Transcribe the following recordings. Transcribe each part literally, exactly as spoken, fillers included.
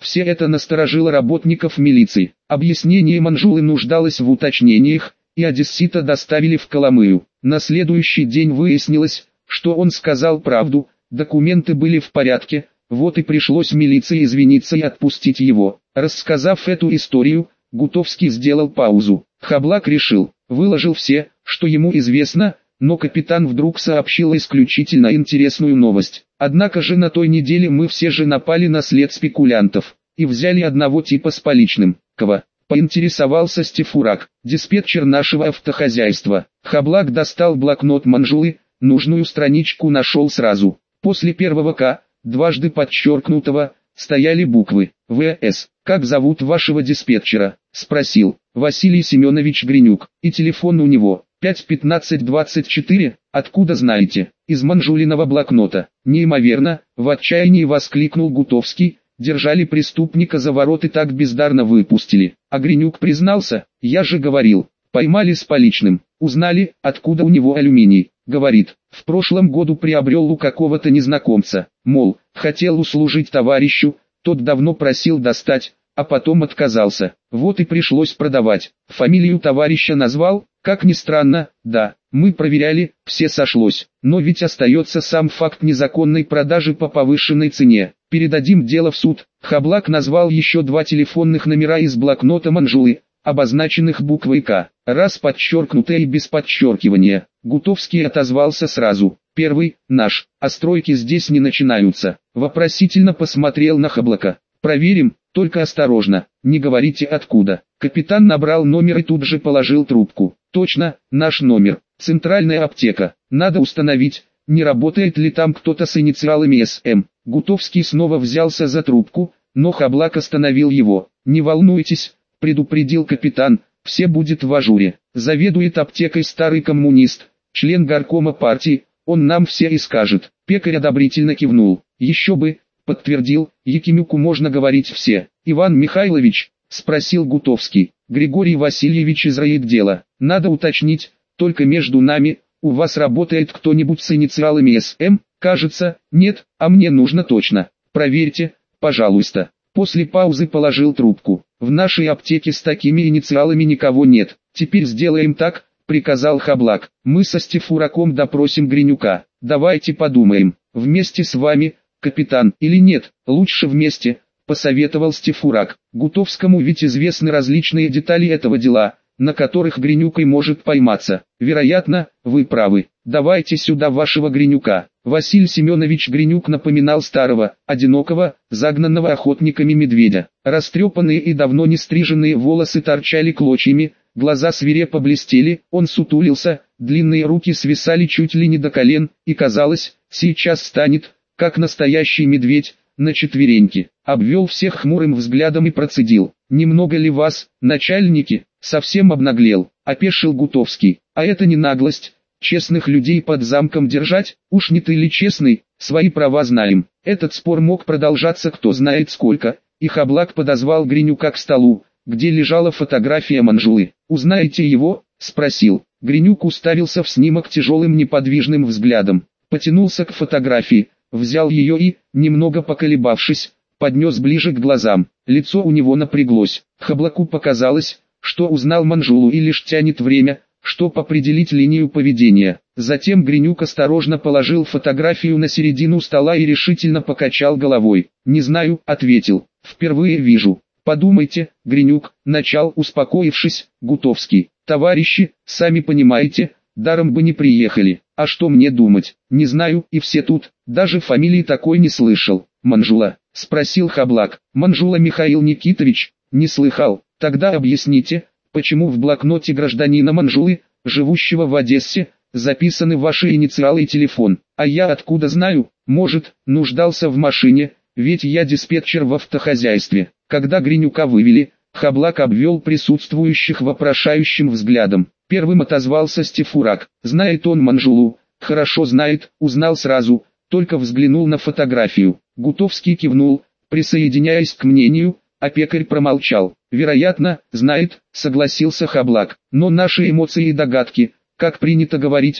Все это насторожило работников милиции. Объяснение Манжулы нуждалось в уточнениях, и одессита доставили в Коломыю. На следующий день выяснилось, что он сказал правду, документы были в порядке, вот и пришлось милиции извиниться и отпустить его. Рассказав эту историю, Гутовский сделал паузу. Хаблак решил, выложил все, что ему известно, но капитан вдруг сообщил исключительно интересную новость. Однако же на той неделе мы все же напали на след спекулянтов, и взяли одного типа с поличным. Кого? Поинтересовался Стефурак, диспетчер нашего автохозяйства. Хаблак достал блокнот Манжулы, нужную страничку нашел сразу. После первого «К», дважды подчеркнутого, стояли буквы «В С». «Как зовут вашего диспетчера?» – спросил. «Василий Семенович Гринюк. И телефон у него. пять пятнадцать двадцать четыре, откуда знаете?» «Из Манжулиного блокнота». «Неимоверно!» – в отчаянии воскликнул Гутовский. «Держали преступника за ворот и так бездарно выпустили». А Гринюк признался: «Я же говорил, поймали с поличным, узнали, откуда у него алюминий». Говорит, в прошлом году приобрел у какого-то незнакомца, мол, хотел услужить товарищу, тот давно просил достать, а потом отказался, вот и пришлось продавать. Фамилию товарища назвал, как ни странно, да, мы проверяли, все сошлось, но ведь остается сам факт незаконной продажи по повышенной цене. Передадим дело в суд. Хаблак назвал еще два телефонных номера из блокнота Манжулы, обозначенных буквой «К», раз подчеркнутое и без подчеркивания. Гутовский отозвался сразу. Первый, наш, а стройки здесь не начинаются. Вопросительно посмотрел на Хаблака. Проверим, только осторожно, не говорите откуда. Капитан набрал номер и тут же положил трубку. Точно, наш номер. Центральная аптека. Надо установить, не работает ли там кто-то с инициалами С М. Гутовский снова взялся за трубку, но Хаблак остановил его. Не волнуйтесь, предупредил капитан, все будет в ажуре. Заведует аптекой старый коммунист, член горкома партии, он нам все и скажет. Пекарь одобрительно кивнул. Еще бы, подтвердил, Якимюку можно говорить все. Иван Михайлович, спросил Гутовский. Григорий Васильевич из райотдела. Надо уточнить, только между нами, у вас работает кто-нибудь с инициалами С М? Кажется, нет, а мне нужно точно. Проверьте, пожалуйста. После паузы положил трубку. В нашей аптеке с такими инициалами никого нет. Теперь сделаем так, приказал Хаблак. Мы со Стефураком допросим Гринюка. Давайте подумаем, вместе с вами, капитан, или нет, лучше вместе, посоветовал Стефурак. Гутовскому ведь известны различные детали этого дела, на которых Гринюк и может пойматься. Вероятно, вы правы. Давайте сюда вашего Гринюка. Василий Семенович Гринюк напоминал старого, одинокого, загнанного охотниками медведя. Растрепанные и давно не стриженные волосы торчали клочьями, глаза свирепо блестели, он сутулился, длинные руки свисали чуть ли не до колен, и казалось, сейчас станет, как настоящий медведь, на четвереньки. Обвел всех хмурым взглядом и процедил. «Немного ли вас, начальники?» Совсем обнаглел, опешил Гутовский. «А это не наглость, честных людей под замком держать, уж не ты ли честный, свои права знаем». Этот спор мог продолжаться кто знает сколько, и Хаблак подозвал Гринюка к столу, где лежала фотография Манжулы. «Узнаете его?» – спросил. Гринюк уставился в снимок тяжелым неподвижным взглядом, потянулся к фотографии, взял ее и, немного поколебавшись, поднес ближе к глазам. Лицо у него напряглось. Хаблаку показалось, что узнал Манжулу и лишь тянет время, чтобы определить линию поведения. Затем Гринюк осторожно положил фотографию на середину стола и решительно покачал головой. «Не знаю», — ответил, — «впервые вижу». «Подумайте, Гринюк», — начал, успокоившись, Гутовский. «Товарищи, сами понимаете, даром бы не приехали. А что мне думать? Не знаю, и все тут, даже фамилии такой не слышал». «Манжула?» — спросил Хаблак. «Манжула Михаил Никитович?» «Не слыхал. Тогда объясните, почему в блокноте гражданина Манжулы, живущего в Одессе, записаны ваши инициалы и телефон? А я откуда знаю? Может, нуждался в машине, ведь я диспетчер в автохозяйстве». Когда Гринюка вывели, Хаблак обвел присутствующих вопрошающим взглядом. Первым отозвался Стефурак. Знает он Манжулу, хорошо знает, узнал сразу, только взглянул на фотографию. Гутовский кивнул, присоединяясь к мнению, а пекарь промолчал. «Вероятно, знает», — согласился Хаблак. «Но наши эмоции и догадки, как принято говорить, к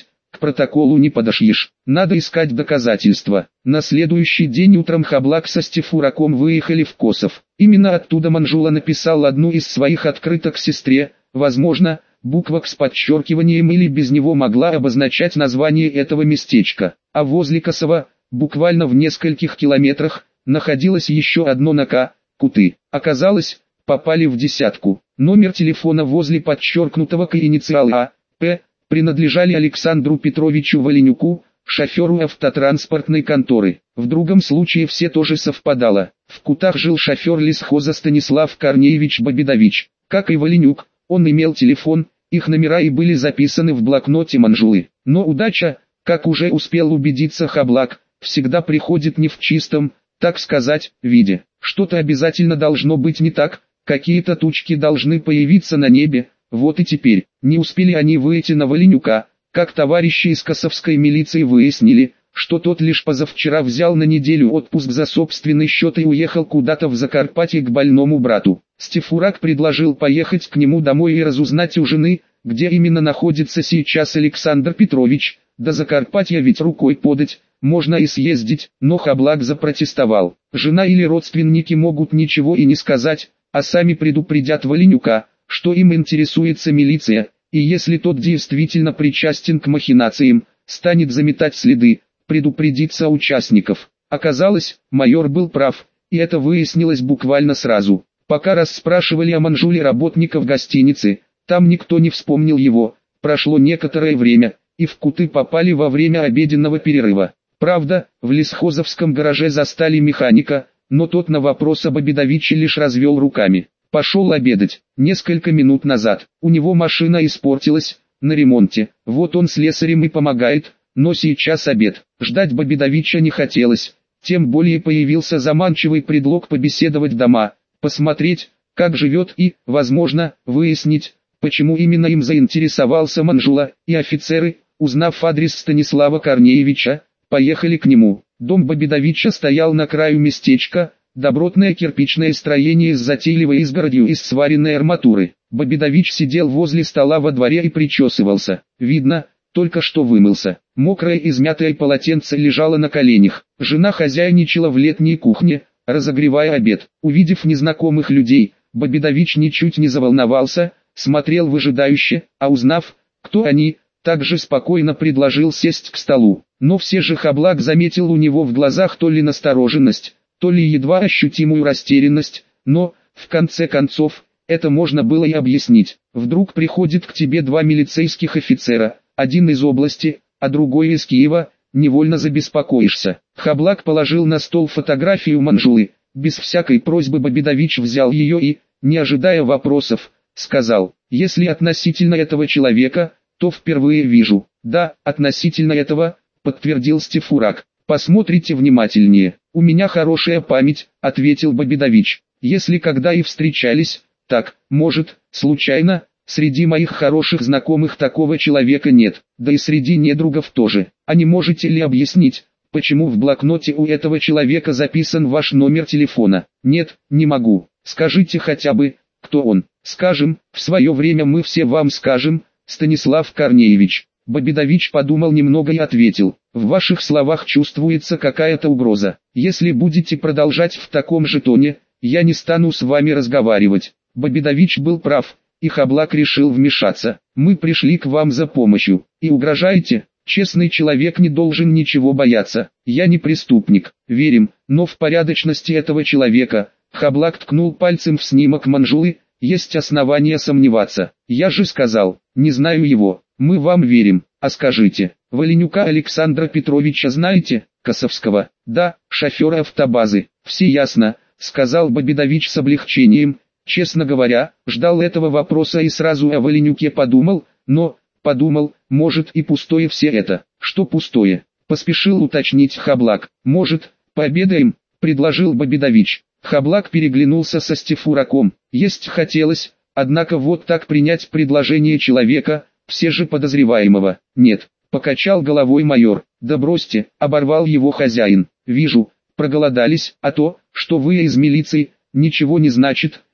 протоколу не подошьешь. Надо искать доказательства. На следующий день утром Хаблак со Стефураком выехали в Косов. Именно оттуда Манжула написал одну из своих открыток сестре, возможно, буква «К» с подчеркиванием или без него могла обозначать название этого местечка. А возле Косова, буквально в нескольких километрах, находилось еще одно на «К» – Куты. Оказалось, попали в десятку. Номер телефона возле подчеркнутого «К» инициал А, П, принадлежали Александру Петровичу Воленюку, шоферу автотранспортной конторы. В другом случае все тоже совпадало. В Кутах жил шофер лесхоза Станислав Корнеевич Бабидович. Как и Воленюк, он имел телефон, их номера и были записаны в блокноте Манжулы. Но удача, как уже успел убедиться Хаблак, всегда приходит не в чистом, так сказать, виде. Что-то обязательно должно быть не так, какие-то тучки должны появиться на небе. Вот и теперь, не успели они выйти на Воленюка, как товарищи из косовской милиции выяснили, что тот лишь позавчера взял на неделю отпуск за собственный счет и уехал куда-то в Закарпатье к больному брату. Стефурак предложил поехать к нему домой и разузнать у жены, где именно находится сейчас Александр Петрович. До Закарпатья ведь рукой подать, можно и съездить, но Хаблак запротестовал. Жена или родственники могут ничего и не сказать, а сами предупредят Воленюка, что им интересуется милиция, и если тот действительно причастен к махинациям, станет заметать следы, предупредит соучастников. Оказалось, майор был прав, и это выяснилось буквально сразу. Пока расспрашивали о Манжуле работников гостиницы, там никто не вспомнил его. Прошло некоторое время, и в Куты попали во время обеденного перерыва. Правда, в лесхозовском гараже застали механика, но тот на вопрос об Бабидовиче лишь развел руками. Пошел обедать. Несколько минут назад. У него машина испортилась, на ремонте. Вот он слесарем и помогает, но сейчас обед. Ждать Бабидовича не хотелось. Тем более появился заманчивый предлог побеседовать дома, посмотреть, как живет и, возможно, выяснить, почему именно им заинтересовался Манжула, и офицеры, узнав адрес Станислава Корнеевича, поехали к нему. Дом Бабидовича стоял на краю местечка, добротное кирпичное строение с затейливой изгородью из сваренной арматуры. Бабидович сидел возле стола во дворе и причесывался. Видно, только что вымылся. Мокрое измятое полотенце лежало на коленях. Жена хозяйничала в летней кухне, разогревая обед. Увидев незнакомых людей, Бабидович ничуть не заволновался, смотрел выжидающе, а узнав, кто они, также спокойно предложил сесть к столу. Но все же Хаблак заметил у него в глазах то ли настороженность, то ли едва ощутимую растерянность, но, в конце концов, это можно было и объяснить. Вдруг приходит к тебе два милицейских офицера, один из области, а другой из Киева, невольно забеспокоишься. Хаблак положил на стол фотографию Манжулы, без всякой просьбы Бабидович взял ее и, не ожидая вопросов, сказал: «Если относительно этого человека, то впервые вижу». «Да, относительно этого», подтвердил Стефурак. «Посмотрите внимательнее». «У меня хорошая память», — ответил Бабидович. «Если когда и встречались, так, может, случайно, среди моих хороших знакомых такого человека нет, да и среди недругов тоже. А не можете ли объяснить, почему в блокноте у этого человека записан ваш номер телефона?» «Нет, не могу. Скажите хотя бы, кто он». «Скажем, в свое время мы все вам скажем, Станислав Корнеевич». Бабидович подумал немного и ответил: «В ваших словах чувствуется какая-то угроза. Если будете продолжать в таком же тоне, я не стану с вами разговаривать». Бабидович был прав, и Хаблак решил вмешаться. «Мы пришли к вам за помощью, и угрожаете? Честный человек не должен ничего бояться. Я не преступник, верим, но в порядочности этого человека». Хаблак ткнул пальцем в снимок Манжулы. «Есть основания сомневаться. Я же сказал, не знаю его». «Мы вам верим, а скажите, Воленюка Александра Петровича знаете, Косовского?» «Да, шофера автобазы». «Все ясно», — сказал Бабидович с облегчением. Честно говоря, ждал этого вопроса и сразу о Воленюке подумал, но, подумал, может и пустое все это. «Что пустое?» — поспешил уточнить Хаблак. «Может, пообедаем?» — предложил Бабидович. Хаблак переглянулся со Стефураком. Есть хотелось, однако вот так принять предложение человека, все же подозреваемого, нет, покачал головой майор. «Да бросьте», оборвал его хозяин. «Вижу, проголодались, а то, что вы из милиции, ничего не значит,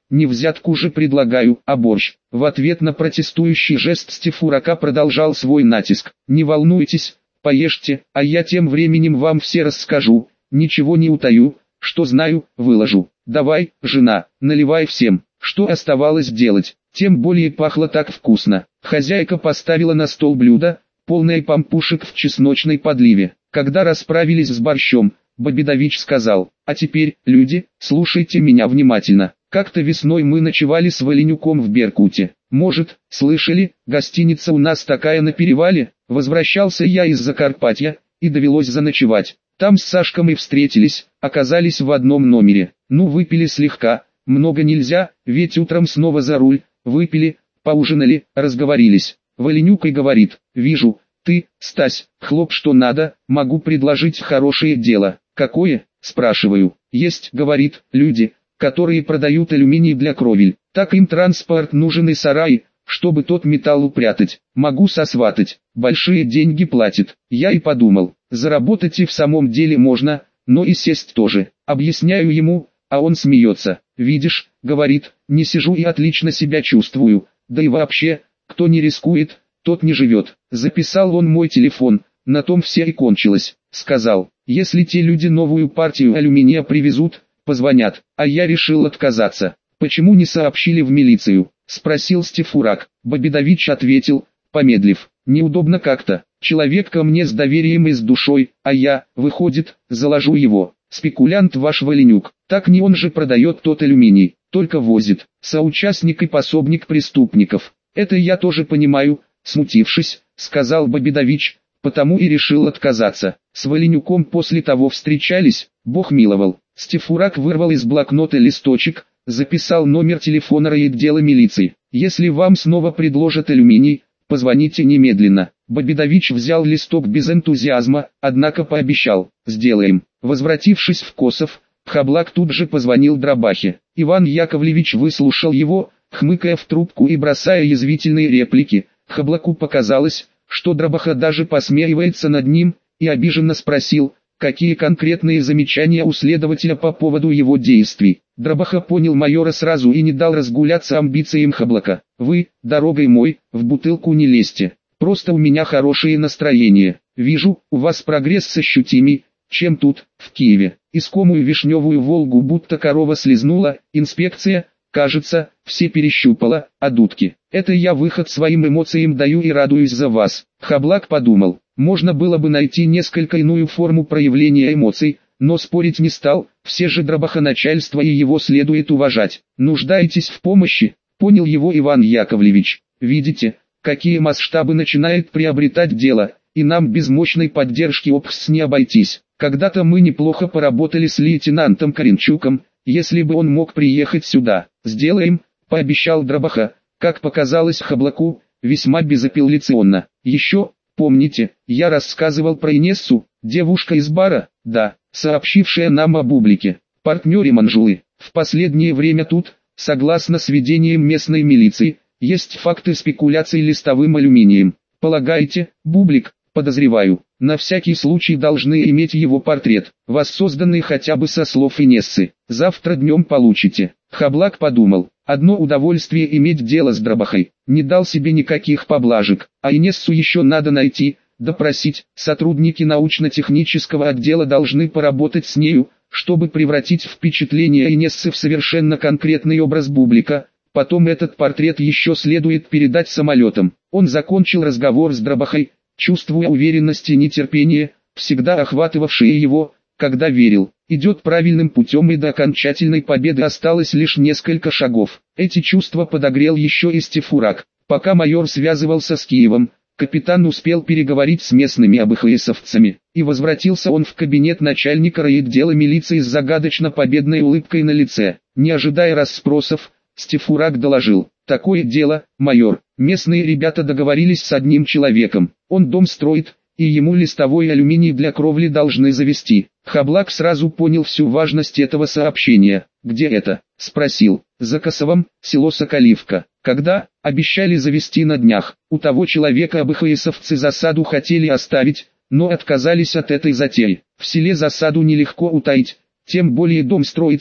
Не взятку же предлагаю, а борщ. В ответ на протестующий жест Стефурака продолжал свой натиск. Не волнуйтесь, поешьте, а я тем временем вам все расскажу, ничего не утаю, что знаю, выложу. Давай, жена, наливай всем. Что оставалось делать? Тем более пахло так вкусно. Хозяйка поставила на стол блюдо, полное пампушек в чесночной подливе. Когда расправились с борщом, Бабидович сказал: «А теперь, люди, слушайте меня внимательно. Как-то весной мы ночевали с Воленюком в Беркуте. Может, слышали, гостиница у нас такая на перевале? Возвращался я из Закарпатья, и довелось заночевать. Там с Сашком и встретились, оказались в одном номере. Ну выпили слегка, много нельзя, ведь утром снова за руль, выпили, поужинали, разговорились. Воленюк и говорит: вижу, ты, Стась, хлоп что надо, могу предложить хорошее дело. Какое? Спрашиваю. Есть, говорит, люди, которые продают алюминий для кровель. Так им транспорт нужен и сарай, чтобы тот металл упрятать. Могу сосватать, большие деньги платит. Я и подумал, заработать и в самом деле можно, но и сесть тоже. Объясняю ему, а он смеется. Видишь, говорит, не сижу и отлично себя чувствую, да и вообще, кто не рискует, тот не живет. Записал он мой телефон, на том все и кончилось. Сказал, если те люди новую партию алюминия привезут, позвонят, а я решил отказаться. Почему не сообщили в милицию? Спросил Стефурак. Бабидович ответил, помедлив, неудобно как-то. Человек ко мне с доверием и с душой, а я, выходит, заложу его. Спекулянт ваш Воленюк, так не он же продает тот алюминий, только возит. Соучастник и пособник преступников. Это я тоже понимаю, смутившись, сказал Бабидович, потому и решил отказаться. С Воленюком после того встречались, Бог миловал. Стефурак вырвал из блокнота листочек, записал номер телефона райотдела милиции. Если вам снова предложат алюминий, позвоните немедленно. Бабидович взял листок без энтузиазма, однако пообещал, сделаем. Возвратившись в Косов, Хаблак тут же позвонил Дробахе. Иван Яковлевич выслушал его, хмыкая в трубку и бросая язвительные реплики. Хаблаку показалось, что Дробаха даже посмеивается над ним, и обиженно спросил, какие конкретные замечания у следователя по поводу его действий. Дробаха понял майора сразу и не дал разгуляться амбициям Хаблака. «Вы, дорогой мой, в бутылку не лезьте. Просто у меня хорошее настроение. Вижу, у вас прогресс ощутимый, чем тут, в Киеве. Искомую вишневую Волгу будто корова слезнула, инспекция, кажется, все перещупала, а дудки. Это я выход своим эмоциям даю и радуюсь за вас». Хаблак подумал, можно было бы найти несколько иную форму проявления эмоций, но спорить не стал, все же Дробаха начальство и его следует уважать. «Нуждаетесь в помощи?» — понял его Иван Яковлевич. «Видите, какие масштабы начинает приобретать дело, и нам без мощной поддержки ОПС не обойтись. Когда-то мы неплохо поработали с лейтенантом Коренчуком, если бы он мог приехать сюда. Сделаем», — пообещал Дробаха, как показалось Хаблаку, весьма безапелляционно. «Еще, помните, я рассказывал про Инессу, девушка из бара, да, сообщившая нам о Бублике, партнере Манжулы. В последнее время тут, согласно сведениям местной милиции, есть факты спекуляций листовым алюминием. Полагаете, Бублик, подозреваю, на всякий случай должны иметь его портрет, воссозданный хотя бы со слов Инессы. Завтра днем получите». Хаблак подумал, одно удовольствие иметь дело с Дробахой, не дал себе никаких поблажек, а Инессу еще надо найти, допросить. Сотрудники научно-технического отдела должны поработать с нею, чтобы превратить впечатление Инессы в совершенно конкретный образ Бублика. Потом этот портрет еще следует передать самолетам. Он закончил разговор с Дробахой, чувствуя уверенность и нетерпение, всегда охватывавшие его, когда верил, идет правильным путем и до окончательной победы осталось лишь несколько шагов. Эти чувства подогрел еще и Стефурак. Пока майор связывался с Киевом, капитан успел переговорить с местными абхаесовцами, и возвратился он в кабинет начальника райотдела милиции с загадочно победной улыбкой на лице. Не ожидая расспросов, Стефурак доложил: «Такое дело, майор, местные ребята договорились с одним человеком, он дом строит, и ему листовой алюминий для кровли должны завести». Хаблак сразу понял всю важность этого сообщения. «Где это?» — спросил. «За Косовом, село Соколивка». «Когда?» — обещали завести на днях. У того человека абхаесовцы засаду хотели оставить, но отказались от этой затеи. В селе засаду нелегко утаить, тем более дом строится,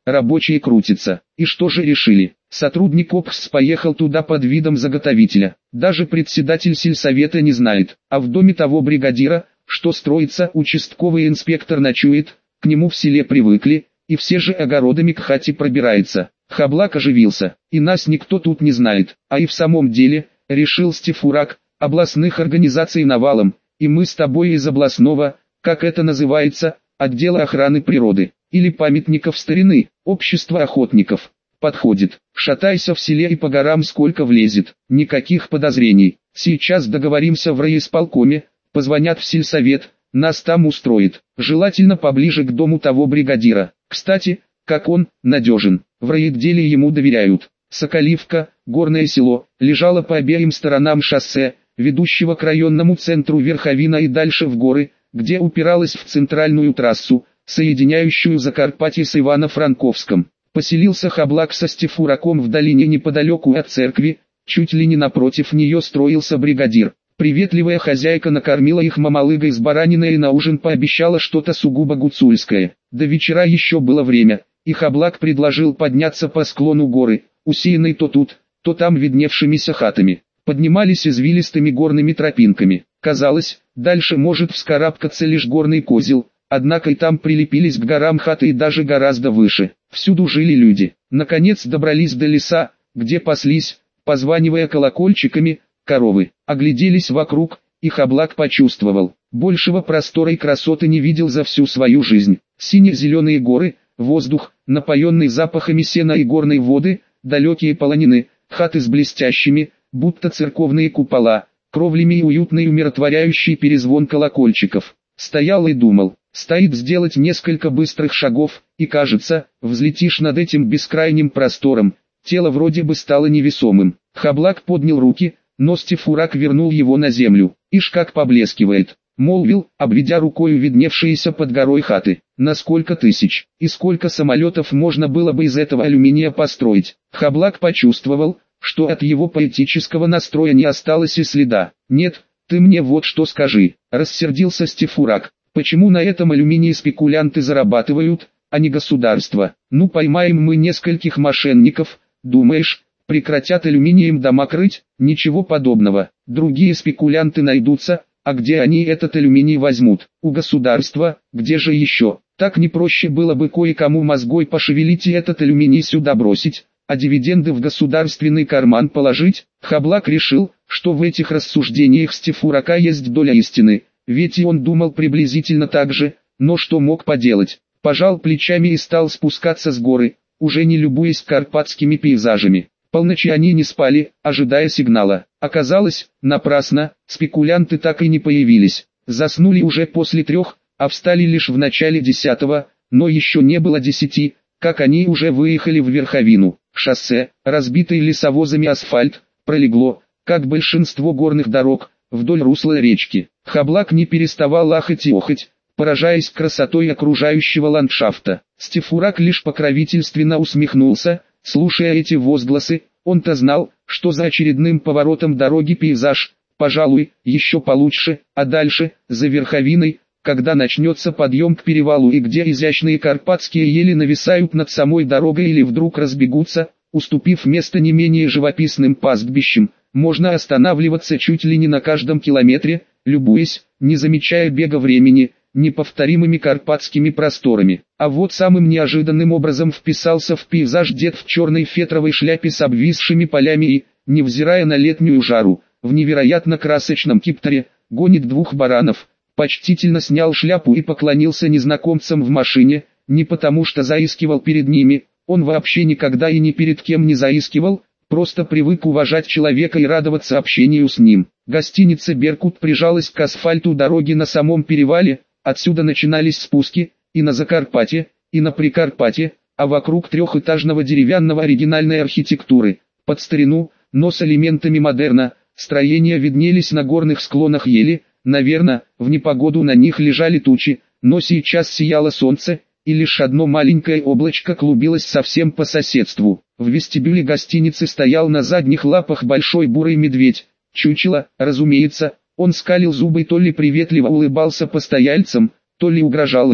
рабочие крутятся. И что же решили? Сотрудник ОПС поехал туда под видом заготовителя. Даже председатель сельсовета не знает. А в доме того бригадира, что строится, участковый инспектор ночует, к нему в селе привыкли, и все же огородами к хате пробирается. Хаблак оживился. И нас никто тут не знает. А и в самом деле, решил Стефурак, областных организаций навалом, и мы с тобой из областного, как это называется, отдела охраны природы, или памятников старины, общества охотников. Подходит. Шатайся в селе и по горам сколько влезет. Никаких подозрений. Сейчас договоримся в райисполкоме, позвонят в сельсовет, нас там устроит. Желательно поближе к дому того бригадира. Кстати, как он, надежен. В райотделе ему доверяют. Соколивка, горное село, лежало по обеим сторонам шоссе, ведущего к районному центру Верховина и дальше в горы, где упиралась в центральную трассу, соединяющую Закарпатье с Ивано-Франковском. Поселился Хаблак со Стефураком в долине неподалеку от церкви, чуть ли не напротив нее строился бригадир. Приветливая хозяйка накормила их мамалыгой с бараниной и на ужин пообещала что-то сугубо гуцульское. До вечера еще было время, и Хаблак предложил подняться по склону горы, усеянной то тут, то там видневшимися хатами. Поднимались извилистыми горными тропинками. Казалось, дальше может вскарабкаться лишь горный козел, однако и там прилепились к горам хаты и даже гораздо выше. Всюду жили люди. Наконец добрались до леса, где паслись, позванивая колокольчиками, коровы. Огляделись вокруг, и Хаблак почувствовал. Большего простора и красоты не видел за всю свою жизнь. Сине-зеленые горы, воздух, напоенный запахами сена и горной воды, далекие полонины, хаты с блестящими, будто церковные купола, кровлями и уютный умиротворяющий перезвон колокольчиков. Стоял и думал. Стоит сделать несколько быстрых шагов, и кажется, взлетишь над этим бескрайним простором. Тело вроде бы стало невесомым. Хаблак поднял руки, но Стефурак вернул его на землю. Ишь как поблескивает, молвил, обведя рукою видневшиеся под горой хаты. На сколько тысяч, и сколько самолетов можно было бы из этого алюминия построить. Хаблак почувствовал, что от его поэтического настроя не осталось и следа. «Нет, ты мне вот что скажи», — рассердился Стефурак. «Почему на этом алюминии спекулянты зарабатывают, а не государство? Ну поймаем мы нескольких мошенников, думаешь, прекратят алюминием дома крыть? Ничего подобного. Другие спекулянты найдутся, а где они этот алюминий возьмут? У государства, где же еще? Так не проще было бы кое-кому мозгой пошевелить и этот алюминий сюда бросить, а дивиденды в государственный карман положить?» Хаблак решил, что в этих рассуждениях Стефурака есть доля истины. Ведь и он думал приблизительно так же, но что мог поделать? Пожал плечами и стал спускаться с горы, уже не любуясь карпатскими пейзажами. Полночи они не спали, ожидая сигнала. Оказалось, напрасно, спекулянты так и не появились. Заснули уже после трех, а встали лишь в начале десятого, но еще не было десяти, как они уже выехали в Верховину. Шоссе, разбитый лесовозами асфальт, пролегло, как большинство горных дорог, вдоль русла речки. Хаблак не переставал ахать и охать, поражаясь красотой окружающего ландшафта. Стефурак лишь покровительственно усмехнулся, слушая эти возгласы. Он-то знал, что за очередным поворотом дороги пейзаж, пожалуй, еще получше, а дальше, за Верховиной, когда начнется подъем к перевалу и где изящные карпатские ели нависают над самой дорогой или вдруг разбегутся, уступив место не менее живописным пастбищам, можно останавливаться чуть ли не на каждом километре, любуясь, не замечая бега времени, неповторимыми карпатскими просторами. А вот самым неожиданным образом вписался в пейзаж дед в черной фетровой шляпе с обвисшими полями и, невзирая на летнюю жару, в невероятно красочном киптере, гонит двух баранов. Почтительно снял шляпу и поклонился незнакомцам в машине, не потому что заискивал перед ними, он вообще никогда и ни перед кем не заискивал, просто привык уважать человека и радоваться общению с ним. Гостиница «Беркут» прижалась к асфальту дороги на самом перевале, отсюда начинались спуски, и на Закарпатье, и на Прикарпатье, а вокруг трехэтажного деревянного оригинальной архитектуры, под старину, но с элементами модерна, строения виднелись на горных склонах ели, наверное, в непогоду на них лежали тучи, но сейчас сияло солнце, и лишь одно маленькое облачко клубилось совсем по соседству. В вестибюле гостиницы стоял на задних лапах большой бурый медведь, чучело, разумеется, он скалил зубы и то ли приветливо улыбался постояльцам, то ли угрожал им.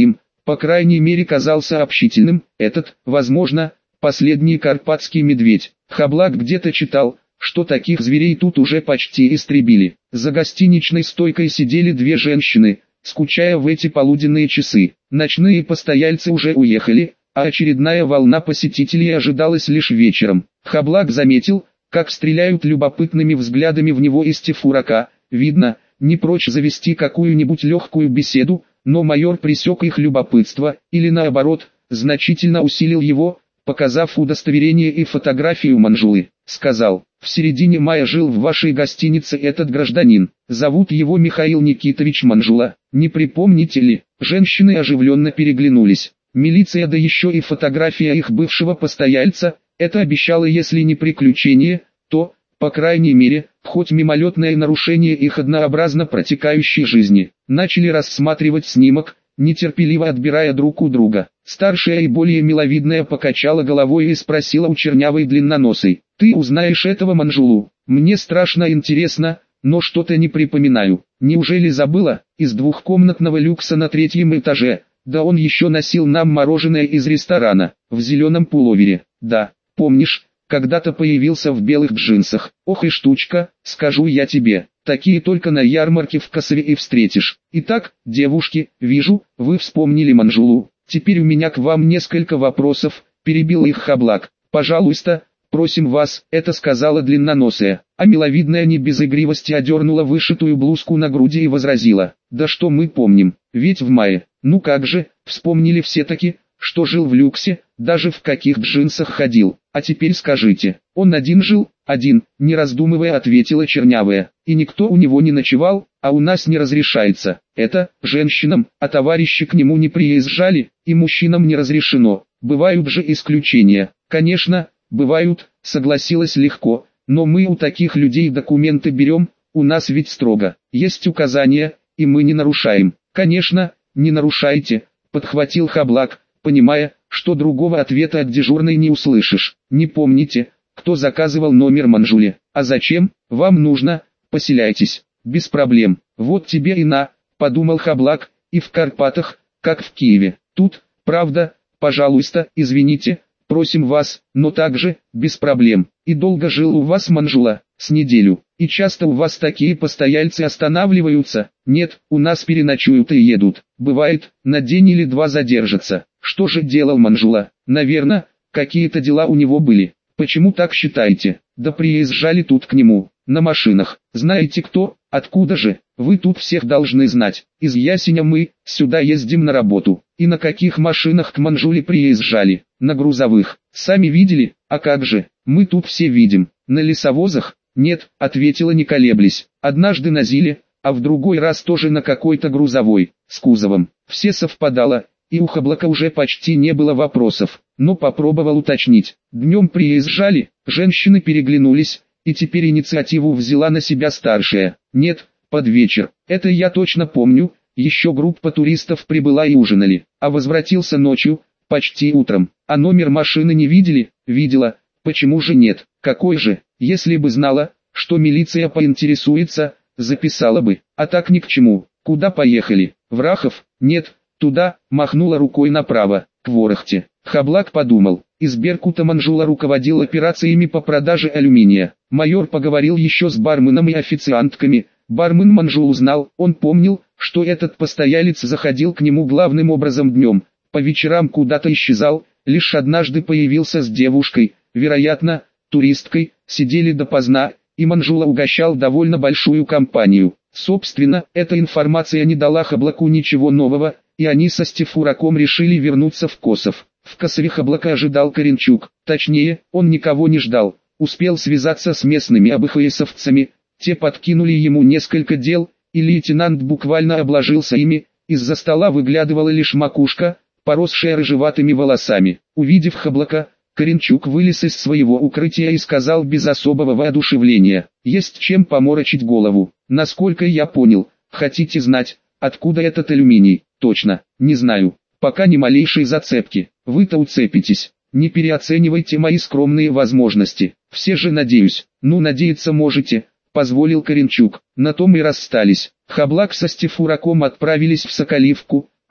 по крайней мере казался общительным. Этот, возможно, последний карпатский медведь. Хаблак где-то читал, что таких зверей тут уже почти истребили. За гостиничной стойкой сидели две женщины, скучая в эти полуденные часы. Ночные постояльцы уже уехали, а очередная волна посетителей ожидалась лишь вечером. Хаблак заметил, как стреляют любопытными взглядами в него из тефурака. Видно, не прочь завести какую-нибудь легкую беседу, но майор пресек их любопытство, или наоборот, значительно усилил его, показав удостоверение и фотографию Манжулы. Сказал: «В середине мая жил в вашей гостинице этот гражданин. Зовут его Михаил Никитович Манжула. Не припомните ли?» Женщины оживленно переглянулись. Милиция, да еще и фотография их бывшего постояльца. Это обещало, если не приключение, то, по крайней мере, хоть мимолетное нарушение их однообразно протекающей жизни. Начали рассматривать снимок, нетерпеливо отбирая друг у друга. Старшая и более миловидная покачала головой и спросила у чернявой длинноносой: «Ты узнаешь этого Манжулу? Мне страшно интересно, но что-то не припоминаю. Неужели забыла? Из двухкомнатного люкса на третьем этаже. Да он еще носил нам мороженое из ресторана, в зеленом пуловере. Да, помнишь, когда-то появился в белых джинсах. Ох и штучка, скажу я тебе, такие только на ярмарке в Косове и встретишь. Итак, девушки, вижу, вы вспомнили Манжулу. Теперь у меня к вам несколько вопросов», — перебил их Хаблак. «Пожалуйста, просим вас», — это сказала длинноносая, а миловидная не без игривости одернула вышитую блузку на груди и возразила: «Да что мы помним, ведь в мае, ну как же, вспомнили все-таки, что жил в люксе, даже в каких джинсах ходил. А теперь скажите, он один жил?» «Один», — не раздумывая ответила чернявая, «и никто у него не ночевал, а у нас не разрешается. Это, женщинам, а товарищи к нему не приезжали, и мужчинам не разрешено. Бывают же исключения». «Конечно, бывают», — согласилась легко, «но мы у таких людей документы берем, у нас ведь строго. Есть указания, и мы не нарушаем». «Конечно, не нарушайте», — подхватил Хаблак, понимая, что другого ответа от дежурной не услышишь. «Не помните, кто заказывал номер Манжуле? А зачем? Вам нужно? Поселяйтесь, без проблем. Вот тебе и на», — подумал Хаблак, «и в Карпатах, как в Киеве. Тут, правда, пожалуйста, извините, просим вас, но также, без проблем. И долго жил у вас Манжула?» «С неделю. И часто у вас такие постояльцы останавливаются?» «Нет, у нас переночуют и едут. Бывает, на день или два задержатся». «Что же делал Манжула?» «Наверное, какие-то дела у него были». «Почему так считаете?» «Да приезжали тут к нему, на машинах». «Знаете кто? Откуда же? Вы тут всех должны знать. Из Ясеня мы, сюда ездим на работу». «И на каких машинах к Манжуле приезжали?» «На грузовых. Сами видели? А как же? Мы тут все видим». «На лесовозах?» «Нет», — ответила не колеблясь. «Однажды на Зиле, а в другой раз тоже на какой-то грузовой, с кузовом». Все совпадало, и у Хаблака уже почти не было вопросов, но попробовал уточнить. «Днем приезжали?» Женщины переглянулись, и теперь инициативу взяла на себя старшая. «Нет, под вечер. Это я точно помню, еще группа туристов прибыла и ужинали. А возвратился ночью, почти утром. А номер машины не видели?» «Видела. Почему же нет? Какой же? Если бы знала, что милиция поинтересуется, записала бы. А так ни к чему. Куда поехали? В Рахов?» «Нет, туда», махнула рукой направо, к Ворохте. Хаблак подумал, из Беркута Манжула руководил операциями по продаже алюминия. Майор поговорил еще с барменом и официантками. Бармен Манжулу знал, он помнил, что этот постоялец заходил к нему главным образом днем, по вечерам куда-то исчезал, лишь однажды появился с девушкой, вероятно, туристкой, сидели допоздна, и Манжула угощал довольно большую компанию. Собственно, эта информация не дала Хаблаку ничего нового, и они со Стефураком решили вернуться в Косов. В Косове Хаблака ожидал Коренчук, точнее, он никого не ждал, успел связаться с местными абхаесовцами, те подкинули ему несколько дел, и лейтенант буквально обложился ими, из-за стола выглядывала лишь макушка, поросшая рыжеватыми волосами. Увидев Хаблака, Коренчук вылез из своего укрытия и сказал без особого воодушевления: «Есть чем поморочить голову. Насколько я понял, хотите знать, откуда этот алюминий?» «Точно, не знаю. Пока ни малейшей зацепки. Вы-то уцепитесь. Не переоценивайте мои скромные возможности. Все же надеюсь». «Ну, надеяться можете», — позволил Коренчук. На том и расстались. Хаблак со Стефураком отправились в Соколивку,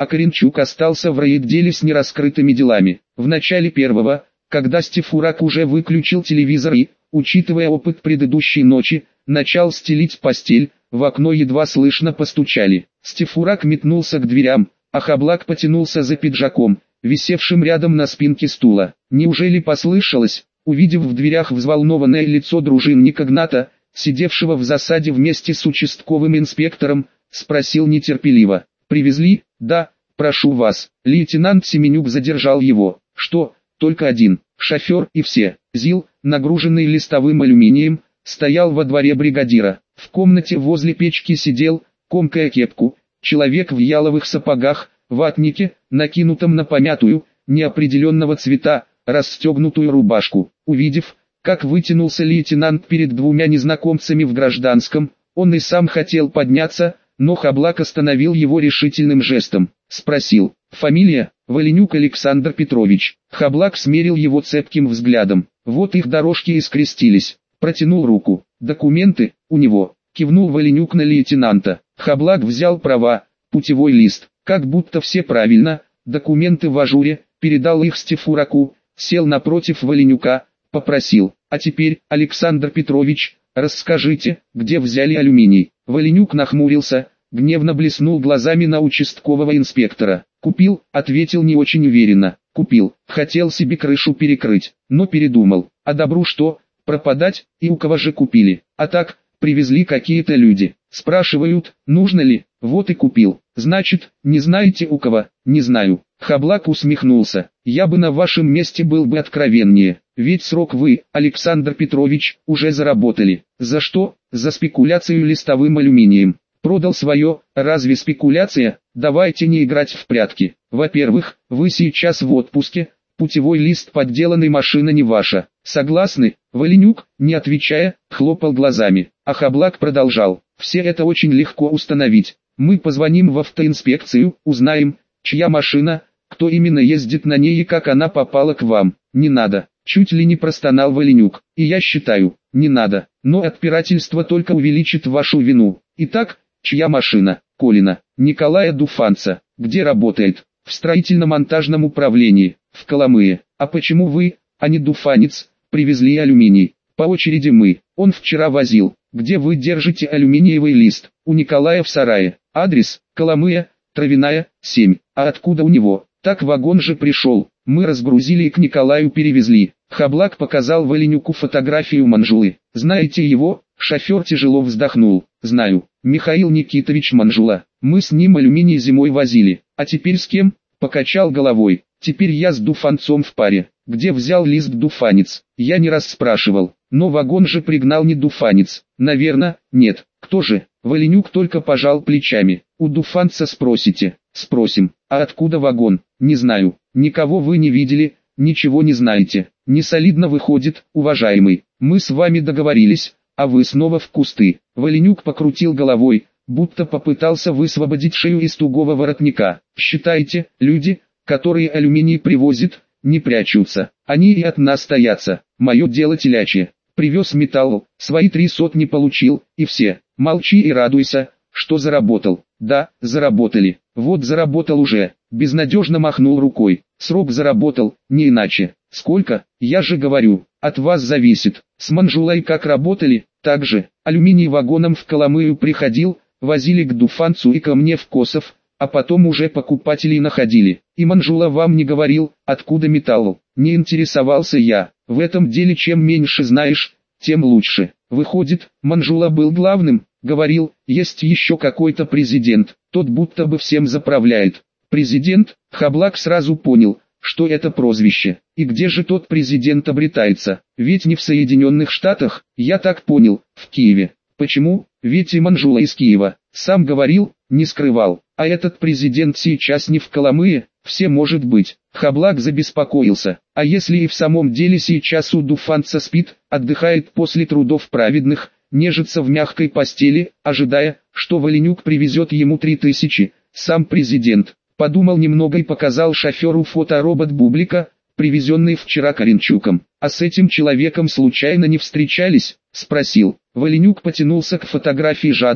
а Коренчук остался в райотделе с нераскрытыми делами. В начале первого, когда Стефурак уже выключил телевизор и, учитывая опыт предыдущей ночи, начал стелить постель, в окно едва слышно постучали. Стефурак метнулся к дверям, а Хаблак потянулся за пиджаком, висевшим рядом на спинке стула. Неужели послышалось? Увидев в дверях взволнованное лицо дружинника Гната, сидевшего в засаде вместе с участковым инспектором, спросил нетерпеливо. «Привезли?» «Да, прошу вас». Лейтенант Семенюк задержал его. «Что, только один?» Шофер и все. ЗИЛ, нагруженный листовым алюминием, стоял во дворе бригадира. В комнате возле печки сидел, комкая кепку, человек в яловых сапогах, ватнике, накинутом на помятую, неопределенного цвета, расстегнутую рубашку. Увидев, как вытянулся лейтенант перед двумя незнакомцами в гражданском, он и сам хотел подняться, но Хаблак остановил его решительным жестом. Спросил: «Фамилия?» «Воленюк Александр Петрович». Хаблак смерил его цепким взглядом. Вот их дорожки и скрестились. Протянул руку. «Документы у него», кивнул Воленюк на лейтенанта. Хаблак взял права, путевой лист, как будто все правильно, документы в ажуре, передал их Стефураку, сел напротив Воленюка, попросил: «А теперь, Александр Петрович, расскажите, где взяли алюминий?» Воленюк нахмурился, гневно блеснул глазами на участкового инспектора. «Купил», — ответил не очень уверенно. «Купил, хотел себе крышу перекрыть, но передумал. А добру что, пропадать, и у кого же купили? А так, привезли какие-то люди. Спрашивают, нужно ли, вот и купил. Значит, не знаете у кого?» «Не знаю». Хаблак усмехнулся. «Я бы на вашем месте был бы откровеннее, ведь срок вы, Александр Петрович, уже заработали. За что? За спекуляцию листовым алюминием. Продал свое, разве спекуляция? Давайте не играть в прятки. Во-первых, вы сейчас в отпуске, путевой лист подделанной машины не ваша. Согласны?» Воленюк, не отвечая, хлопал глазами, а Хаблак продолжал: «Все это очень легко установить. Мы позвоним в автоинспекцию, узнаем, чья машина, кто именно ездит на ней и как она попала к вам. Не надо». Чуть ли не простонал Воленюк. «И я считаю, не надо, но отпирательство только увеличит вашу вину. Итак, чья машина?» «Колина, Николая Дуфанца». «Где работает?» «В строительно-монтажном управлении, в Коломые». «А почему вы, а не Дуфанец, привезли алюминий?» «По очереди мы. Он вчера возил». «Где вы держите алюминиевый лист?» «У Николая в сарае». «Адрес: Коломыя, Травяная, семь». «А откуда у него?» «Так вагон же пришел. Мы разгрузили и к Николаю перевезли». Хаблак показал Воленюку фотографию Манжулы. «Знаете его?» Шофер тяжело вздохнул. «Знаю. Михаил Никитович Манжула. Мы с ним алюминий зимой возили. А теперь с кем?» Покачал головой. «Теперь я с Дуфанцом в паре». «Где взял лист Дуфанец?» «Я не раз спрашивал. Но вагон же пригнал не Дуфанец». «Наверно, нет. Кто же?» Воленюк только пожал плечами. «У Дуфанца спросите». «Спросим. А откуда вагон?» «Не знаю. Никого вы не видели, ничего не знаете. Не солидно выходит, уважаемый. Мы с вами договорились, а вы снова в кусты». Воленюк покрутил головой, будто попытался высвободить шею из тугого воротника. «Считайте, люди, которые алюминий привозят, не прячутся. Они и от нас таятся. Мое дело телячье. Привез металл, свои три сотни получил, и все. Молчи и радуйся, что заработал». «Да, заработали. Вот заработал уже». Безнадежно махнул рукой. «Срок заработал, не иначе». «Сколько? Я же говорю, от вас зависит». «С Манжулой как работали, так же. Алюминий вагоном в Коломыю приходил, возили к Дуфанцу и ко мне в Косов, а потом уже покупателей находили. И Манжула вам не говорил, откуда металл?» «Не интересовался я. В этом деле чем меньше знаешь, тем лучше». «Выходит, Манжула был главным?» «Говорил, есть еще какой-то президент, тот будто бы всем заправляет». «Президент?» Хаблак сразу понял, что это прозвище. «И где же тот президент обретается? Ведь не в Соединенных Штатах?» «Я так понял, в Киеве». «Почему? Ведь и Манжула из Киева». «Сам говорил, не скрывал. А этот президент сейчас не в Коломые?» «Все может быть». Хаблак забеспокоился. «А если и в самом деле сейчас у Дуфанца спит, отдыхает после трудов праведных, нежится в мягкой постели, ожидая, что Воленюк привезет ему три тысячи, сам президент?» Подумал немного и показал шоферу фоторобот Бублика, привезенный вчера Коренчуком. «А с этим человеком случайно не встречались?» — спросил. Воленюк потянулся к фотографии жадно,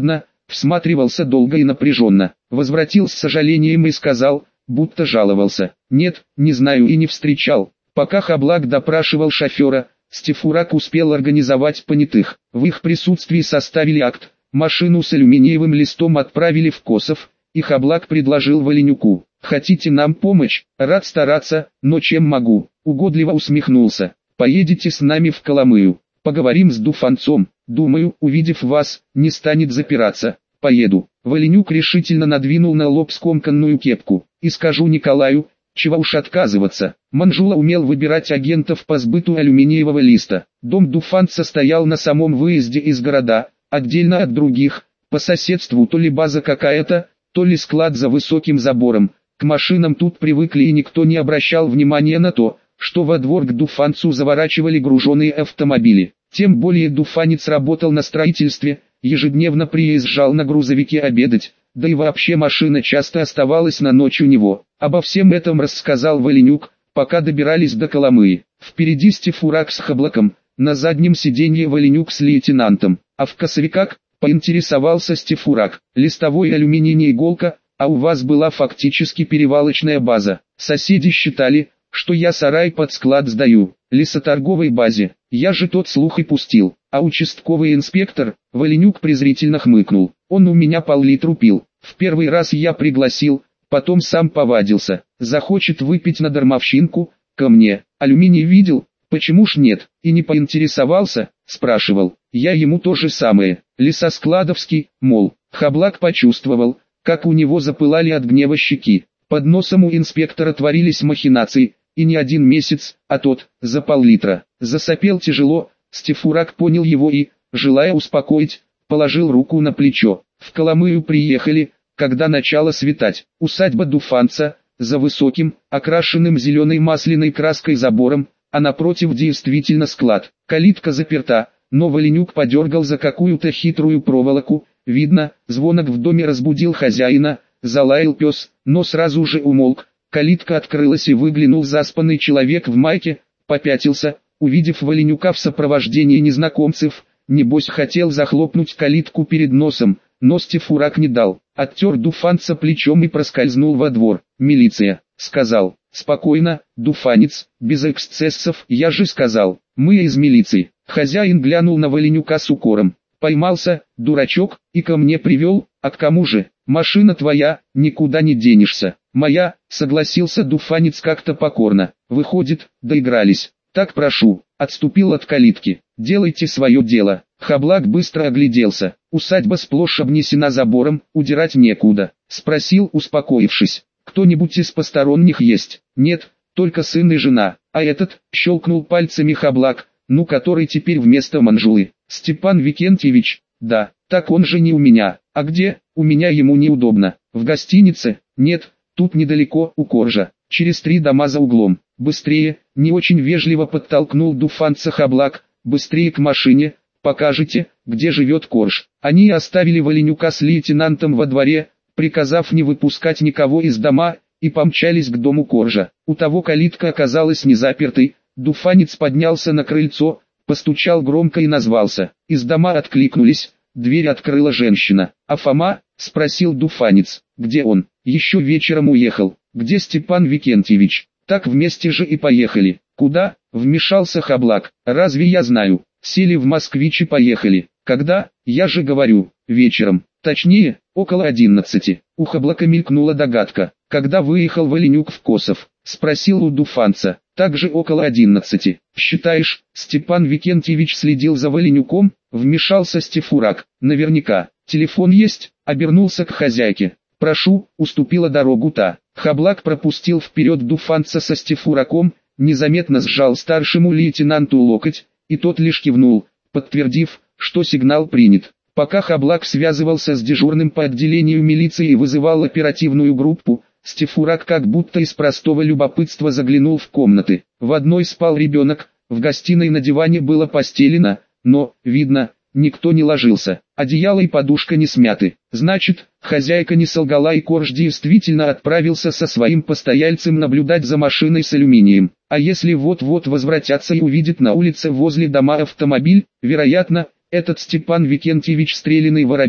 всматривался долго и напряженно, возвратил с сожалением и сказал, будто жаловался: «Нет, не знаю и не встречал». Пока Хаблак допрашивал шофера, Стефурак успел организовать понятых. В их присутствии составили акт, машину с алюминиевым листом отправили в Косов, и Хаблак предложил Воленюку: «Хотите нам помочь? Рад стараться, но чем могу?» Угодливо усмехнулся: «Поедете с нами в Коломыю, поговорим с Дуфанцом, думаю, увидев вас, не станет запираться. Поеду». Воленюк решительно надвинул на лоб скомканную кепку: «И скажу Николаю, чего уж отказываться». Манжула умел выбирать агентов по сбыту алюминиевого листа. Дом Дуфанца стоял на самом выезде из города, отдельно от других, по соседству то ли база какая-то, то ли склад за высоким забором. К машинам тут привыкли и никто не обращал внимания на то, что во двор к Дуфанцу заворачивали груженные автомобили. Тем более Дуфанец работал на строительстве, ежедневно приезжал на грузовике обедать, да и вообще машина часто оставалась на ночь у него. Обо всем этом рассказал Воленюк, пока добирались до Коломыи. Впереди Стефурак с Хаблаком, на заднем сиденье Воленюк с лейтенантом, а в косовиках, поинтересовался Стефурак: «Листовой алюминий не иголка, а у вас была фактически перевалочная база. Соседи считали, что я сарай под склад сдаю, лесоторговой базе. Я же тот слух и пустил». А участковый инспектор, Воленюк презрительно хмыкнул: «Он у меня пол-литру пил. В первый раз я пригласил, потом сам повадился. Захочет выпить на дармовщинку, ко мне. Алюминий видел? Почему ж нет? И не поинтересовался?» Спрашивал. Я ему то же самое. Лесоскладовский, мол. Хаблак почувствовал, как у него запылали от гнева щеки. Под носом у инспектора творились махинации, и не один месяц, а тот, за пол-литра. Засопел тяжело. Стефурак понял его и, желая успокоить, положил руку на плечо. В Коломыю приехали, когда начало светать. Усадьба Дуфанца, за высоким, окрашенным зеленой масляной краской забором, а напротив действительно склад. Калитка заперта, но Воленюк подергал за какую-то хитрую проволоку. Видно, звонок в доме разбудил хозяина, залаял пес, но сразу же умолк. Калитка открылась и выглянул заспанный человек в майке, попятился, увидев Воленюка в сопровождении незнакомцев. Небось хотел захлопнуть калитку перед носом, но Стефурак не дал. Оттер Дуфанца плечом и проскользнул во двор. «Милиция», — сказал. «Спокойно, Дуфанец, без эксцессов, я же сказал, мы из милиции». Хозяин глянул на Воленюка с укором. «Поймался, дурачок, и ко мне привел, а к кому же? Машина твоя, никуда не денешься». «Моя», — согласился Дуфанец как-то покорно. «Выходит, доигрались. Так прошу». Отступил от калитки. «Делайте свое дело». Хаблак быстро огляделся. Усадьба сплошь обнесена забором, удирать некуда. Спросил, успокоившись: «Кто-нибудь из посторонних есть?» «Нет, только сын и жена». «А этот?» — щелкнул пальцами Хаблак, «ну который теперь вместо Манжулы?» «Степан Викентьевич». «Да, так он же не у меня». «А где?» «У меня ему неудобно». «В гостинице?» «Нет, тут недалеко, у Коржа, через три дома за углом». «Быстрее!» — не очень вежливо подтолкнул Дуфанца Хаблак. «Быстрее к машине, покажете, где живет Корж». Они оставили Воленюка с лейтенантом во дворе, приказав не выпускать никого из дома, и помчались к дому Коржа. У того калитка оказалась не запертой. Дуфанец поднялся на крыльцо, постучал громко и назвался. Из дома откликнулись, дверь открыла женщина. «А Фома?» — спросил Дуфанец. «Где он?» «Еще вечером уехал». «Где Степан Викентьевич?» «Так вместе же и поехали». «Куда?» — вмешался Хаблак. «Разве я знаю?» «Сели в москвич и поехали». «Когда?» «Я же говорю, вечером. Точнее, около одиннадцати». У Хаблака мелькнула догадка. «Когда выехал Воленюк в Косов?» — спросил у Дуфанца. «Также около одиннадцати». «Считаешь, Степан Викентьевич следил за Воленюком?» — вмешался Стефурак. «Наверняка. Телефон есть?» — обернулся к хозяйке. «Прошу», — уступила дорогу та. Хаблак пропустил вперед Дуфанца со Стефураком, незаметно сжал старшему лейтенанту локоть, и тот лишь кивнул, подтвердив, что сигнал принят. Пока Хаблак связывался с дежурным по отделению милиции и вызывал оперативную группу, Стефурак как будто из простого любопытства заглянул в комнаты. В одной спал ребенок, в гостиной на диване было постелено, но, видно, никто не ложился. Одеяло и подушка не смяты. Значит, хозяйка не солгала, и Корж действительно отправился со своим постояльцем наблюдать за машиной с алюминием. А если вот-вот возвратятся и увидит на улице возле дома автомобиль, вероятно, этот Степан Викентьевич стреляный воробей,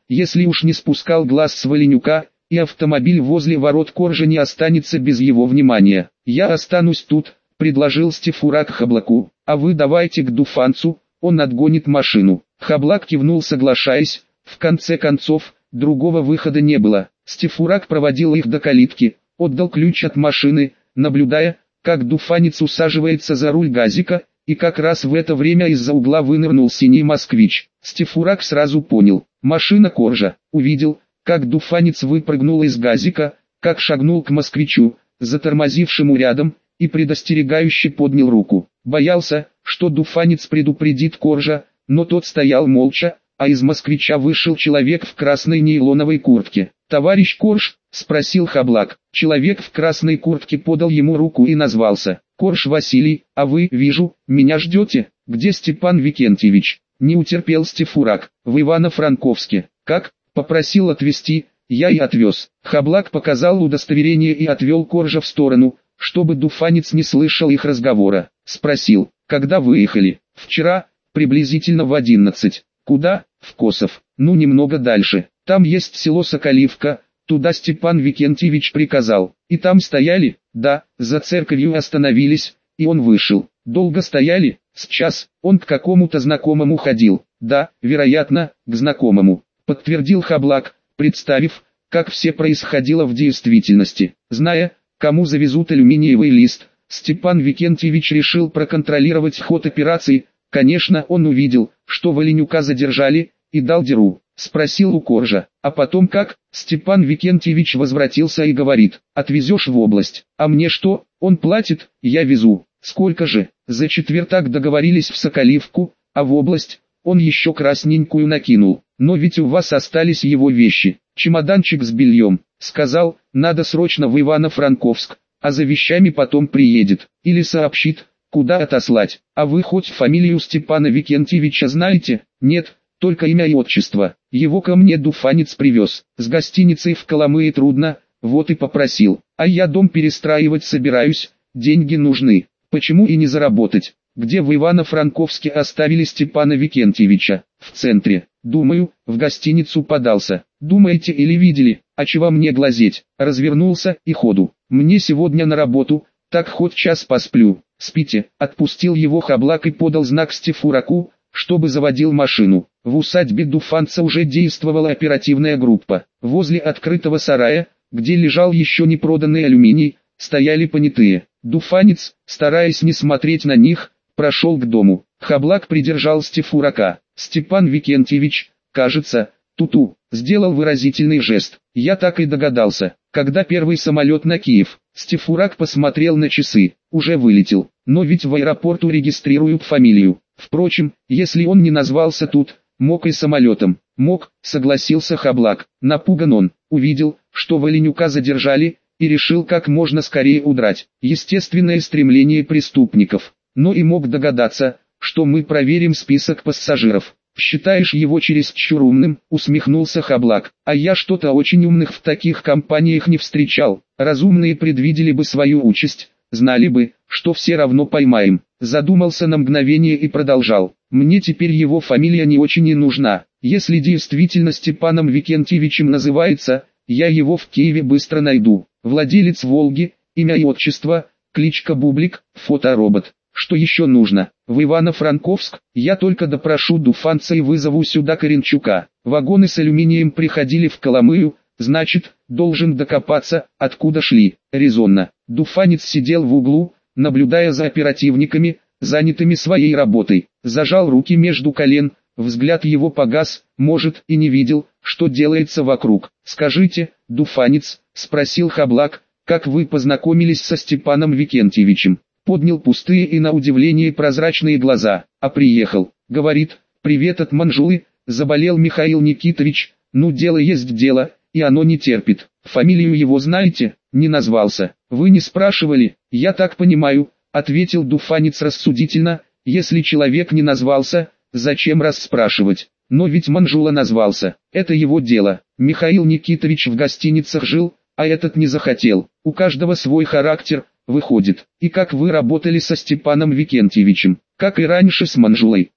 если уж не спускал глаз с Воленюка, и автомобиль возле ворот Коржа не останется без его внимания. «Я останусь тут», — предложил Стефурак Хаблаку, — «а вы давайте к Дуфанцу, он отгонит машину». Хаблак кивнул, соглашаясь. В конце концов, другого выхода не было. Стефурак проводил их до калитки, отдал ключ от машины, наблюдая, как Дуфанец усаживается за руль газика, и как раз в это время из-за угла вынырнул синий москвич. Стефурак сразу понял, машина Коржа. Увидел, как Дуфанец выпрыгнул из газика, как шагнул к москвичу, затормозившему рядом, и предостерегающе поднял руку. Боялся, что Дуфанец предупредит Коржа, но тот стоял молча, а из москвича вышел человек в красной нейлоновой куртке. «Товарищ Корж?» — спросил Хаблак. Человек в красной куртке подал ему руку и назвался. «Корж Василий, а вы, вижу, меня ждете? Где Степан Викентьевич?» Не утерпел Стефурак. «В Ивано-Франковске». «Как?» — попросил отвезти, я и отвез. Хаблак показал удостоверение и отвел Коржа в сторону, чтобы Дуфанец не слышал их разговора. Спросил, когда выехали? «Вчера, приблизительно в одиннадцать. «Куда?» «В Косов. Ну немного дальше. Там есть село Соколивка, туда Степан Викентьевич приказал». «И там стояли?» «Да, за церковью остановились, и он вышел». «Долго стояли?» «С час. Он к какому-то знакомому ходил». «Да, вероятно, к знакомому», подтвердил Хаблак, представив, как все происходило в действительности. Зная, кому завезут алюминиевый лист, Степан Викентьевич решил проконтролировать ход операции. Конечно, он увидел, что Воленюка задержали, и дал дёру. Спросил у Коржа, а потом как? Степан Викентьевич возвратился и говорит, отвезешь в область. А мне что? Он платит, я везу. Сколько же? За четвертак договорились в Соколивку, а в область он еще красненькую накинул. Но ведь у вас остались его вещи. Чемоданчик с бельем. Сказал, надо срочно в Ивано-Франковск, а за вещами потом приедет. Или сообщит, куда отослать. А вы хоть фамилию Степана Викентьевича знаете? Нет, только имя и отчество. Его ко мне Дуфанец привез. С гостиницей в Коломые трудно, вот и попросил. А я дом перестраивать собираюсь, деньги нужны. Почему и не заработать? Где в Ивано-Франковске оставили Степана Викентьевича? В центре. Думаю, в гостиницу подался. Думаете или видели? А чего мне глазеть? Развернулся и ходу. Мне сегодня на работу, так хоть час посплю. Спите. Отпустил его Хаблак и подал знак Стефураку, чтобы заводил машину. В усадьбе Дуфанца уже действовала оперативная группа. Возле открытого сарая, где лежал еще не проданный алюминий, стояли понятые. Дуфанец, стараясь не смотреть на них, прошел к дому. Хаблак придержал Стефурака. Степан Викентьевич, кажется, ту-ту, сделал выразительный жест. Я так и догадался. Когда первый самолет на Киев? Стефурак посмотрел на часы. Уже вылетел. Но ведь в аэропорту регистрируют фамилию. Впрочем, если он не назвался тут, мог и самолетом. Мог, согласился Хаблак. Напуган он, увидел, что Воленюка задержали, и решил как можно скорее удрать. Естественное стремление преступников. Но и мог догадаться, что мы проверим список пассажиров. «Считаешь его чересчур умным?» — усмехнулся Хаблак. «А я что-то очень умных в таких компаниях не встречал. Разумные предвидели бы свою участь, знали бы, что все равно поймаем». Задумался на мгновение и продолжал. «Мне теперь его фамилия не очень и нужна. Если действительно Степаном Викентьевичем называется, я его в Киеве быстро найду. Владелец «Волги», имя и отчество, кличка Бублик, фоторобот. Что еще нужно? В Ивано-Франковск? Я только допрошу Дуфанца и вызову сюда Коренчука. Вагоны с алюминием приходили в Коломыю, значит, должен докопаться, откуда шли». Резонно. Дуфанец сидел в углу, наблюдая за оперативниками, занятыми своей работой. Зажал руки между колен, взгляд его погас, может и не видел, что делается вокруг. «Скажите, Дуфанец», — спросил Хаблак, — «как вы познакомились со Степаном Викентьевичем?» Поднял пустые и на удивление прозрачные глаза. «А приехал, говорит, привет от Манжулы, заболел Михаил Никитович, ну дело есть дело, и оно не терпит. Фамилию его знаете?» «Не назвался». «Вы не спрашивали?» «Я так понимаю», — ответил Дуфанец рассудительно, «если человек не назвался, зачем расспрашивать? Но ведь Манжула назвался, это его дело. Михаил Никитович в гостиницах жил, а этот не захотел. У каждого свой характер, выходит. И как вы работали со Степаном Викентьевичем?» «Как и раньше с Манжулой».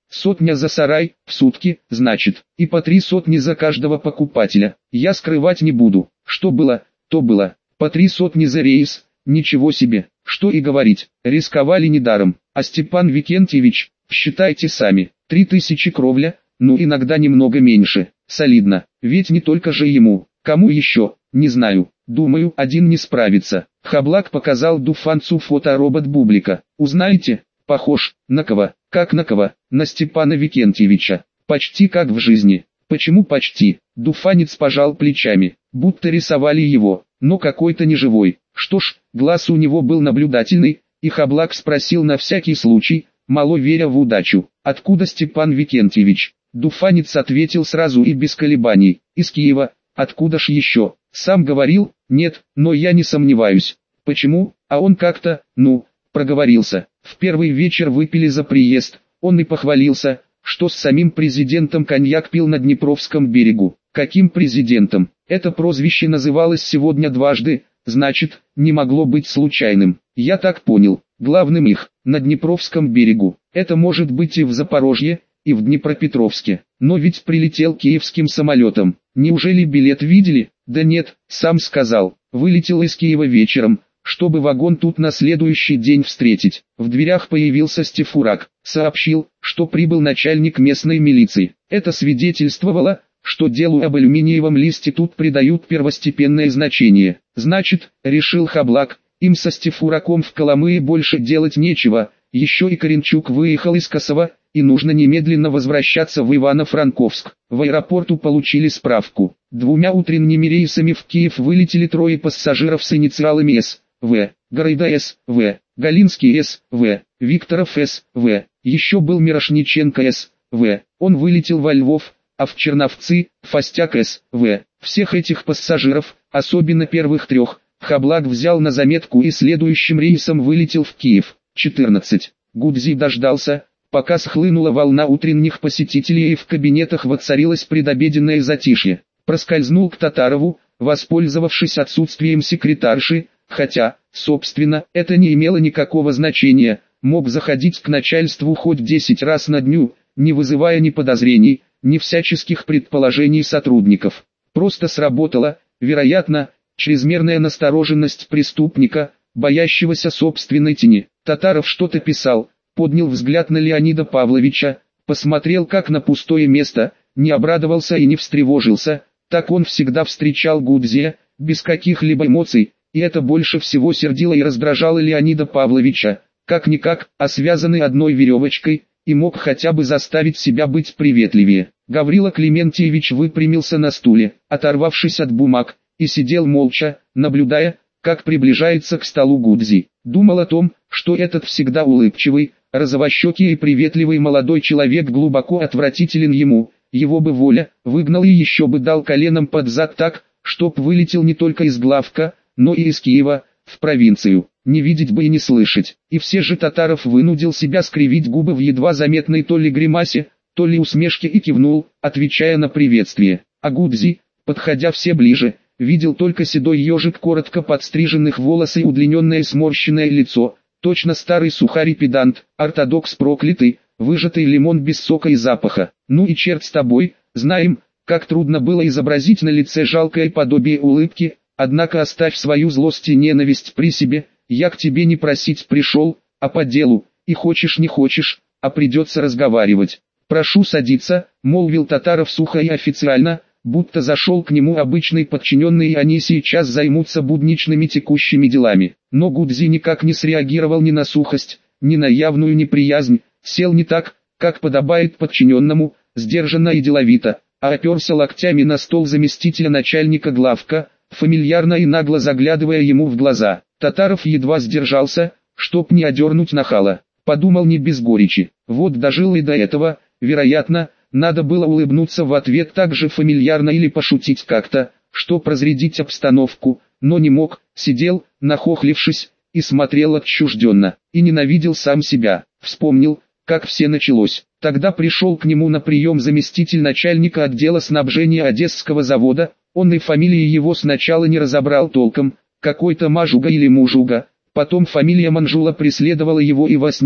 Сотня за сарай, в сутки, значит, и по три сотни за каждого покупателя. Я скрывать не буду, что было, то было. По три сотни за рейс, ничего себе, что и говорить, рисковали недаром. А Степан Викентьевич, считайте сами, три тысячи кровля, ну иногда немного меньше, солидно, ведь не только же ему, кому еще, не знаю, думаю, один не справится. Хаблак показал Дуфанцу фоторобот Бублика. Узнаете? Похож, на кого? Как на кого? На Степана Викентьевича. Почти как в жизни. Почему почти? Дуфанец пожал плечами, будто рисовали его, но какой-то неживой. Что ж, глаз у него был наблюдательный, и Хаблак спросил на всякий случай, мало веря в удачу: откуда Степан Викентьевич? Дуфанец ответил сразу и без колебаний: из Киева. Откуда ж еще? Сам говорил, нет, но я не сомневаюсь. Почему? А он как-то, ну, проговорился. В первый вечер выпили за приезд, он и похвалился, что с самим президентом коньяк пил на Днепровском берегу. Каким президентом? Это прозвище называлось сегодня дважды, значит, не могло быть случайным. Я так понял, главным их, на Днепровском берегу. Это может быть и в Запорожье, и в Днепропетровске. Но ведь прилетел киевским самолетом. Неужели билет видели? Да нет, сам сказал, вылетел из Киева вечером, чтобы вагон тут на следующий день встретить. В дверях появился Стефурак, сообщил, что прибыл начальник местной милиции. Это свидетельствовало, что делу об алюминиевом листе тут придают первостепенное значение. Значит, решил Хаблак, им со Стефураком в Коломые больше делать нечего, еще и Коренчук выехал из Косово, и нужно немедленно возвращаться в Ивано-Франковск. В аэропорту получили справку. Двумя утренними рейсами в Киев вылетели трое пассажиров с инициалами С. В. Горойда С. В. Галинский С. В. Викторов С. В. Еще был Мирошниченко С. В. Он вылетел во Львов, а в Черновцы – Фастяк С. В. Всех этих пассажиров, особенно первых трех, Хаблак взял на заметку и следующим рейсом вылетел в Киев. четырнадцать. Гудзи дождался, пока схлынула волна утренних посетителей и в кабинетах воцарилось предобеденное затишье. Проскользнул к Татарову, воспользовавшись отсутствием секретарши, хотя, собственно, это не имело никакого значения, мог заходить к начальству хоть десять раз на дню, не вызывая ни подозрений, ни всяческих предположений сотрудников. Просто сработала, вероятно, чрезмерная настороженность преступника, боящегося собственной тени. Татаров что-то писал, поднял взгляд на Леонида Павловича, посмотрел как на пустое место, не обрадовался и не встревожился, так он всегда встречал Гудзия, без каких-либо эмоций, и это больше всего сердило и раздражало Леонида Павловича, как-никак, а связанный одной веревочкой, и мог хотя бы заставить себя быть приветливее. Гаврила Клементьевич выпрямился на стуле, оторвавшись от бумаг, и сидел молча, наблюдая, как приближается к столу Гудзи. Думал о том, что этот всегда улыбчивый, розовощекий и приветливый молодой человек глубоко отвратителен ему, его бы воля, выгнал и еще бы дал коленом под зад так, чтоб вылетел не только из главка, но и из Киева, в провинцию, не видеть бы и не слышать. И все же Татаров вынудил себя скривить губы в едва заметной то ли гримасе, то ли усмешке и кивнул, отвечая на приветствие. А Гудзи, подходя все ближе, видел только седой ежик коротко подстриженных волос и удлиненное сморщенное лицо, точно старый сухарь и педант, ортодокс проклятый, выжатый лимон без сока и запаха. Ну и черт с тобой, знаем, как трудно было изобразить на лице жалкое подобие улыбки, однако оставь свою злость и ненависть при себе, я к тебе не просить пришел, а по делу, и хочешь не хочешь, а придется разговаривать. Прошу садиться, молвил Татаров сухо и официально, будто зашел к нему обычный подчиненный и они сейчас займутся будничными текущими делами. Но Гудзи никак не среагировал ни на сухость, ни на явную неприязнь, сел не так, как подобает подчиненному, сдержанно и деловито, а оперся локтями на стол заместителя начальника главка, фамильярно и нагло заглядывая ему в глаза. Татаров едва сдержался, чтоб не одернуть нахала. Подумал не без горечи, вот дожил и до этого, вероятно, надо было улыбнуться в ответ так же фамильярно или пошутить как-то, чтоб разрядить обстановку, но не мог, сидел, нахохлившись, и смотрел отчужденно, и ненавидел сам себя. Вспомнил, как все началось. Тогда пришел к нему на прием заместитель начальника отдела снабжения Одесского завода, он и фамилии его сначала не разобрал толком, какой-то Мажуга или Мужуга, потом фамилия Манжула преследовала его и во сне,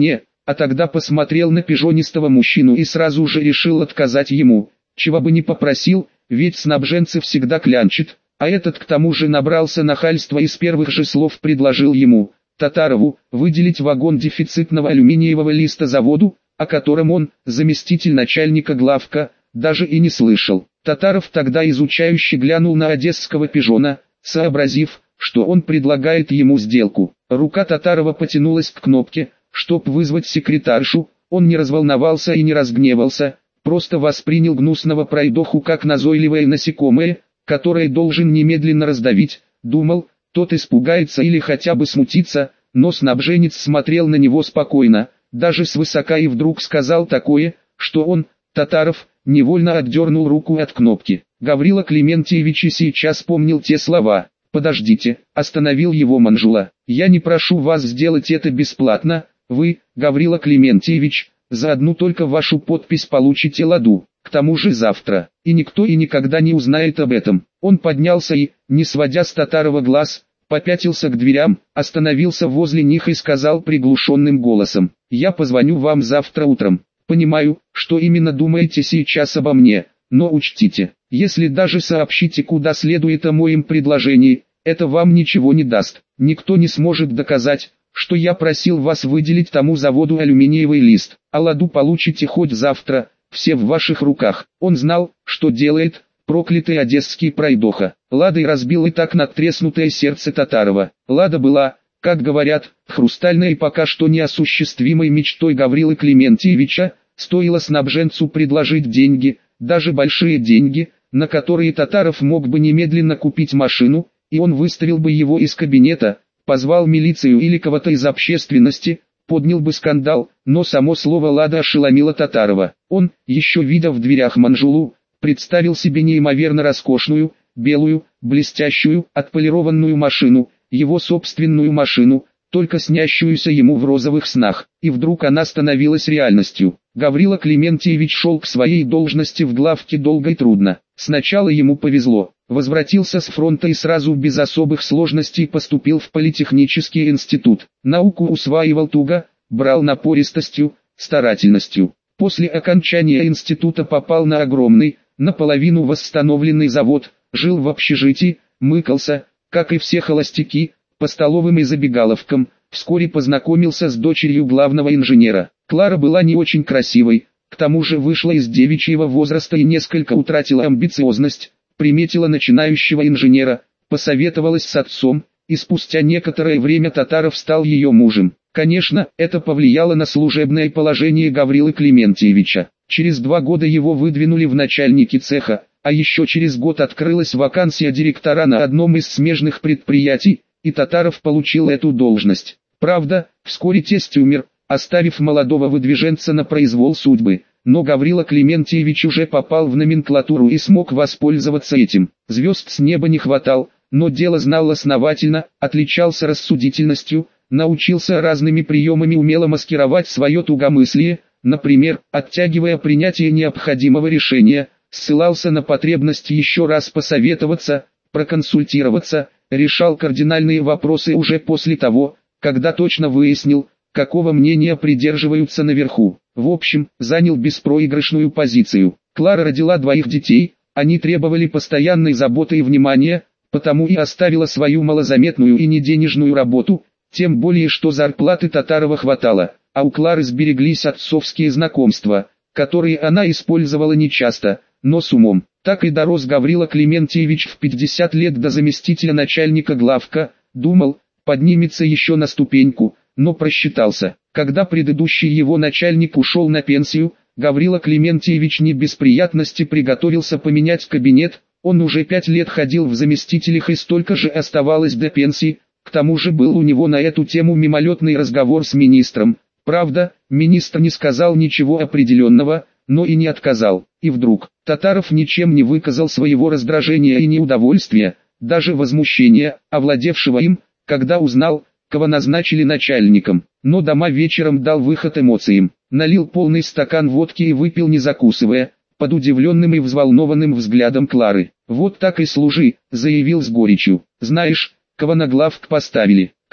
а тогда посмотрел на пижонистого мужчину и сразу же решил отказать ему, чего бы ни попросил, ведь снабженцы всегда клянчат, а этот к тому же набрался нахальства и с первых же слов предложил ему, Татарову, выделить вагон дефицитного алюминиевого листа заводу, о котором он, заместитель начальника главка, даже и не слышал. Татаров тогда изучающе глянул на одесского пижона, сообразив, что он предлагает ему сделку. Рука Татарова потянулась к кнопке, чтоб вызвать секретаршу, он не разволновался и не разгневался, просто воспринял гнусного пройдоху как назойливое насекомое, которое должен немедленно раздавить, думал, тот испугается или хотя бы смутится, но снабженец смотрел на него спокойно, даже свысока, и вдруг сказал такое, что он, Татаров, невольно отдернул руку от кнопки. Гаврила Клементьевич и сейчас помнил те слова. «Подождите», — остановил его Манжула, — «я не прошу вас сделать это бесплатно, вы, Гаврила Клементьевич, за одну только вашу подпись получите ладу, к тому же завтра, и никто и никогда не узнает об этом». Он поднялся и, не сводя с Татарова глаз, попятился к дверям, остановился возле них и сказал приглушенным голосом, «Я позвоню вам завтра утром. Понимаю, что именно думаете сейчас обо мне, но учтите, если даже сообщите куда следует о моем предложении, это вам ничего не даст. Никто не сможет доказать, что я просил вас выделить тому заводу алюминиевый лист, а ладу получите хоть завтра, все в ваших руках». Он знал, что делает, проклятый одесский пройдоха. Ладой разбил и так надтреснутое сердце Татарова. Лада была, как говорят, хрустальной и пока что неосуществимой мечтой Гаврилы Клементьевича. Стоило снабженцу предложить деньги, даже большие деньги, на которые Татаров мог бы немедленно купить машину, и он выставил бы его из кабинета, позвал милицию или кого-то из общественности, поднял бы скандал, но само слово «Лада» ошеломило Татарова. Он, еще видя в дверях Манжулу, представил себе неимоверно роскошную, белую, блестящую, отполированную машину, его собственную машину, только снящуюся ему в розовых снах, и вдруг она становилась реальностью. Гаврила Клементьевич шел к своей должности в главке долго и трудно. Сначала ему повезло, возвратился с фронта и сразу без особых сложностей поступил в политехнический институт. Науку усваивал туго, брал напористостью, старательностью. После окончания института попал на огромный, наполовину восстановленный завод, жил в общежитии, мыкался, как и все холостяки, по столовым и забегаловкам, вскоре познакомился с дочерью главного инженера. Клара была не очень красивой, к тому же вышла из девичьего возраста и несколько утратила амбициозность, приметила начинающего инженера, посоветовалась с отцом, и спустя некоторое время Татаров стал ее мужем. Конечно, это повлияло на служебное положение Гаврилы Клементьевича. Через два года его выдвинули в начальники цеха, а еще через год открылась вакансия директора на одном из смежных предприятий, и Татаров получил эту должность. Правда, вскоре тесть умер, оставив молодого выдвиженца на произвол судьбы, но Гаврила Клементьевич уже попал в номенклатуру и смог воспользоваться этим. Звезд с неба не хватал, но дело знал основательно, отличался рассудительностью, научился разными приемами умело маскировать свое тугомыслие, например, оттягивая принятие необходимого решения, ссылался на потребность еще раз посоветоваться, проконсультироваться, решал кардинальные вопросы уже после того, когда точно выяснил, какого мнения придерживаются наверху. В общем, занял беспроигрышную позицию. Клара родила двоих детей, они требовали постоянной заботы и внимания, потому и оставила свою малозаметную и неденежную работу, тем более что зарплаты Татарова хватало, а у Клары сбереглись отцовские знакомства, которые она использовала нечасто, но с умом. Так и дорос Гаврила Клементьевич в пятьдесят лет до заместителя начальника главка, думал, поднимется еще на ступеньку, но просчитался. Когда предыдущий его начальник ушел на пенсию, Гаврила Клементьевич не без приятности приготовился поменять кабинет, он уже пять лет ходил в заместителях и столько же оставалось до пенсии, к тому же был у него на эту тему мимолетный разговор с министром. Правда, министр не сказал ничего определенного, но и не отказал. И вдруг, Татаров ничем не выказал своего раздражения и неудовольствия, даже возмущения, овладевшего им, когда узнал, кого назначили начальником. Но дома вечером дал выход эмоциям, налил полный стакан водки и выпил не закусывая, под удивленным и взволнованным взглядом Клары. «Вот так и служи», — заявил с горечью. «Знаешь, кого на главк поставили?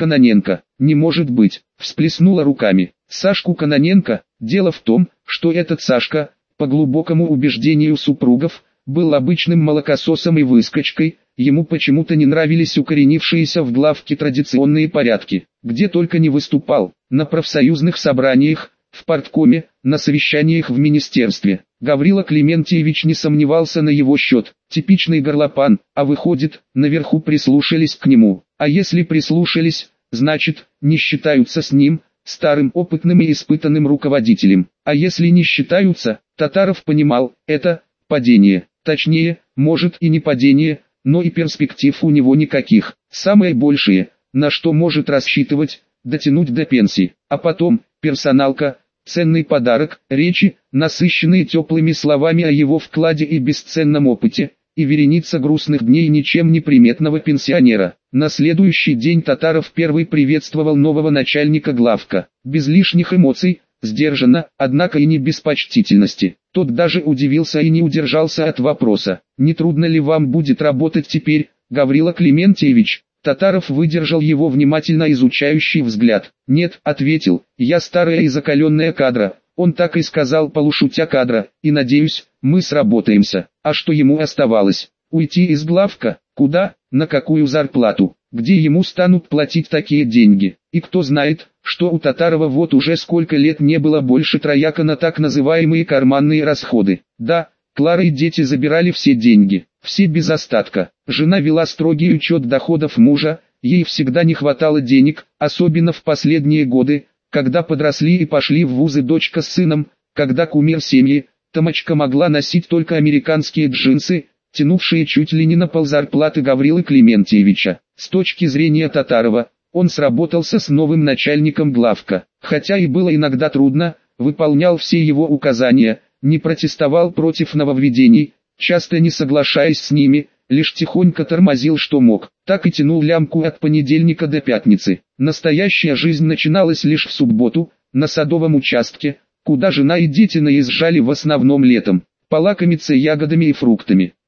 Кононенко, не может быть, всплеснула руками. Сашку Кононенко, дело в том, что этот Сашка, по глубокому убеждению супругов, был обычным молокососом и выскочкой, ему почему-то не нравились укоренившиеся в главке традиционные порядки. Где только не выступал, на профсоюзных собраниях, в парткоме, на совещаниях в министерстве. Гаврила Климентьевич не сомневался на его счет. Типичный горлопан, а выходит, наверху прислушались к нему. А если прислушались, значит, не считаются с ним, старым опытным и испытанным руководителем. А если не считаются, Татаров понимал, это падение. Точнее, может и не падение, но и перспектив у него никаких. Самое большее, на что может рассчитывать, дотянуть до пенсии. А потом, персоналка, ценный подарок, речи, насыщенные теплыми словами о его вкладе и бесценном опыте, и вереница грустных дней ничем не приметного пенсионера. На следующий день Татаров первый приветствовал нового начальника главка, без лишних эмоций, сдержанно, однако и не без почтительности. Тот даже удивился и не удержался от вопроса: «Не трудно ли вам будет работать теперь, Гаврила Климентьевич?» Татаров выдержал его внимательно изучающий взгляд. «Нет», — ответил, — «я старая и закаленная кадра». Он так и сказал полушутя кадра, и надеюсь, мы сработаемся. А что ему оставалось? Уйти из главка? Куда? На какую зарплату? Где ему станут платить такие деньги? И кто знает, что у Татарова вот уже сколько лет не было больше трояка на так называемые карманные расходы. Да, Клара и дети забирали все деньги, все без остатка. Жена вела строгий учет доходов мужа, ей всегда не хватало денег, особенно в последние годы, когда подросли и пошли в вузы дочка с сыном, когда кумир семьи, Томочка могла носить только американские джинсы, тянувшие чуть ли не на ползарплаты Гаврилы Климентьевича. С точки зрения Татарова, он сработался с новым начальником главка, хотя и было иногда трудно, выполнял все его указания, не протестовал против нововведений, часто не соглашаясь с ними, лишь тихонько тормозил что мог, так и тянул лямку от понедельника до пятницы. Настоящая жизнь начиналась лишь в субботу, на садовом участке, куда жена и дети наезжали в основном летом, полакомиться ягодами и фруктами.